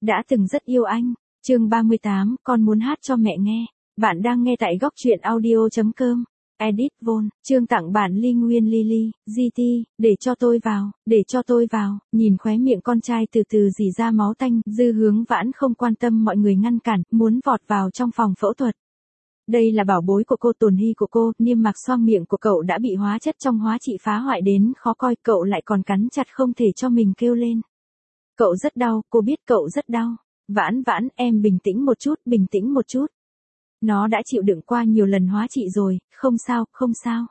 Đã từng rất yêu anh. Chương 38, con muốn hát cho mẹ nghe. Bạn đang nghe tại góc truyện audio.com. Edit Von, chương tặng bản Ly Nguyên Lily, GT, để cho tôi vào, nhìn khóe miệng con trai từ từ rỉ ra máu tanh, Dư Hướng Vãn không quan tâm mọi người ngăn cản, muốn vọt vào trong phòng phẫu thuật. Đây là bảo bối của cô, Tồn Hy của cô, niêm mạc xoang miệng của cậu đã bị hóa chất trong hóa trị phá hoại đến khó coi, cậu lại còn cắn chặt không thể cho mình kêu lên. Cậu rất đau, cô biết cậu rất đau. Vãn Vãn, em bình tĩnh một chút. Nó đã chịu đựng qua nhiều lần hóa trị rồi, không sao.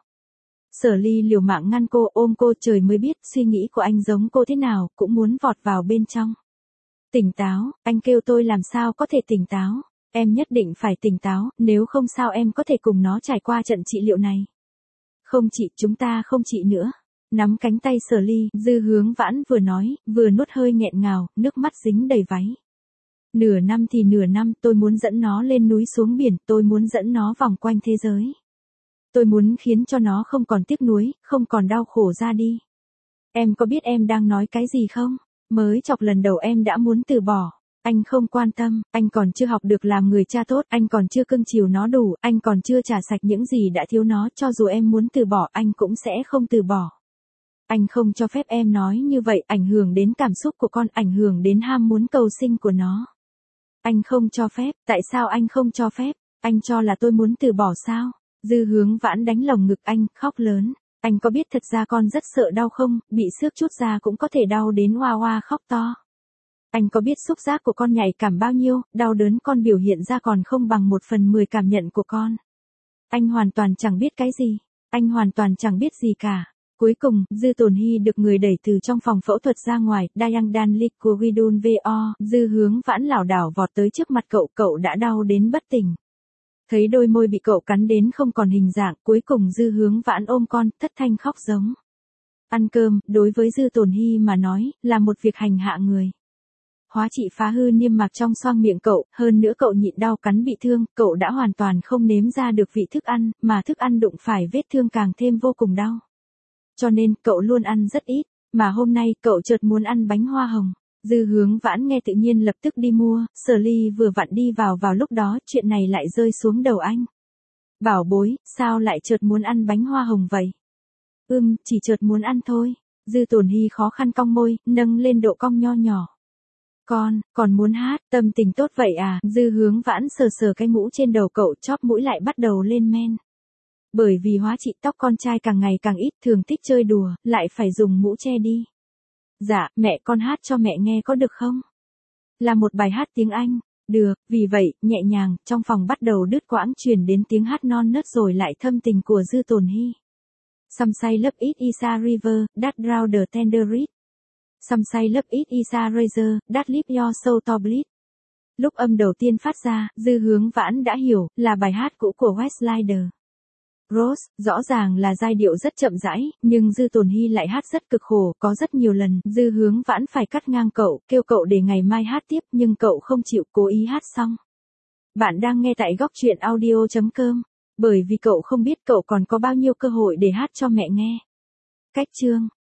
Sở Ly liều mạng ngăn cô, ôm cô, trời mới biết suy nghĩ của anh giống cô thế nào, cũng muốn vọt vào bên trong. Tỉnh táo, anh kêu tôi làm sao có thể tỉnh táo. Em nhất định phải tỉnh táo, nếu không sao em có thể cùng nó trải qua trận trị liệu này. Không chị, chúng ta không trị nữa. Nắm cánh tay Sở Ly, Dư Hướng Vãn vừa nói, vừa nuốt hơi nghẹn ngào, nước mắt dính đầy váy. Nửa năm thì nửa năm, tôi muốn dẫn nó lên núi xuống biển, tôi muốn dẫn nó vòng quanh thế giới. Tôi muốn khiến cho nó không còn tiếc nuối, không còn đau khổ ra đi. Em có biết em đang nói cái gì không? Mới chọc lần đầu em đã muốn từ bỏ. Anh không quan tâm, anh còn chưa học được làm người cha tốt, anh còn chưa cưng chiều nó đủ, anh còn chưa trả sạch những gì đã thiếu nó, cho dù em muốn từ bỏ anh cũng sẽ không từ bỏ. Anh không cho phép em nói như vậy, ảnh hưởng đến cảm xúc của con, ảnh hưởng đến ham muốn cầu sinh của nó. Anh không cho phép, tại sao anh không cho phép? Anh cho là tôi muốn từ bỏ sao? Dư Hướng Vãn đánh lồng ngực anh, khóc lớn. Anh có biết thật ra con rất sợ đau không, bị xước chút ra cũng có thể đau đến oa oa khóc to. Anh có biết xúc giác của con nhạy cảm bao nhiêu, đau đớn con biểu hiện ra còn không bằng 1/10 cảm nhận của con. Anh hoàn toàn chẳng biết cái gì. Anh hoàn toàn chẳng biết gì cả. Cuối cùng, Dư Tồn Hy được người đẩy từ trong phòng phẫu thuật ra ngoài, Dayang Dan Lik của Widun Vo, Dư Hướng Vãn lảo đảo vọt tới trước mặt cậu đã đau đến bất tỉnh. Thấy đôi môi bị cậu cắn đến không còn hình dạng, cuối cùng Dư Hướng Vãn ôm con, thất thanh khóc giống. Ăn cơm, đối với Dư Tồn Hy mà nói, là một việc hành hạ người. Hóa trị phá hư niêm mạc trong xoang miệng cậu, hơn nữa cậu nhịn đau cắn bị thương, cậu đã hoàn toàn không nếm ra được vị thức ăn, mà thức ăn đụng phải vết thương càng thêm vô cùng đau. Cho nên, cậu luôn ăn rất ít, mà hôm nay cậu chợt muốn ăn bánh hoa hồng. Dư Hướng Vãn nghe tự nhiên lập tức đi mua, Sở Ly vừa vặn đi vào lúc đó, chuyện này lại rơi xuống đầu anh. Bảo bối, sao lại chợt muốn ăn bánh hoa hồng vậy? Chỉ chợt muốn ăn thôi. Dư Tồn Hy khó khăn cong môi, nâng lên độ cong nho nhỏ. Còn muốn hát, tâm tình tốt vậy à? Dư Hướng Vãn sờ cái mũ trên đầu cậu, chóp mũi lại bắt đầu lên men. Bởi vì hóa trị tóc con trai càng ngày càng ít, thường thích chơi đùa, lại phải dùng mũ che đi. Dạ, mẹ con hát cho mẹ nghe có được không? Là một bài hát tiếng Anh. Được, vì vậy, nhẹ nhàng, trong phòng bắt đầu đứt quãng truyền đến tiếng hát non nớt rồi lại thâm tình của Dư Tồn Hy. Some say love it is a river, that drown the tender reed. Some say love it is a razor, that leave your soul to bleed. Lúc âm đầu tiên phát ra, Dư Hướng Vãn đã hiểu, là bài hát cũ của Westlider. Rose, rõ ràng là giai điệu rất chậm rãi, nhưng Dư Tồn Hy lại hát rất cực khổ, có rất nhiều lần, Dư Hướng Vãn phải cắt ngang cậu, kêu cậu để ngày mai hát tiếp, nhưng cậu không chịu, cố ý hát xong. Bạn đang nghe tại góc truyện audio.com, bởi vì cậu không biết cậu còn có bao nhiêu cơ hội để hát cho mẹ nghe. Cách chương.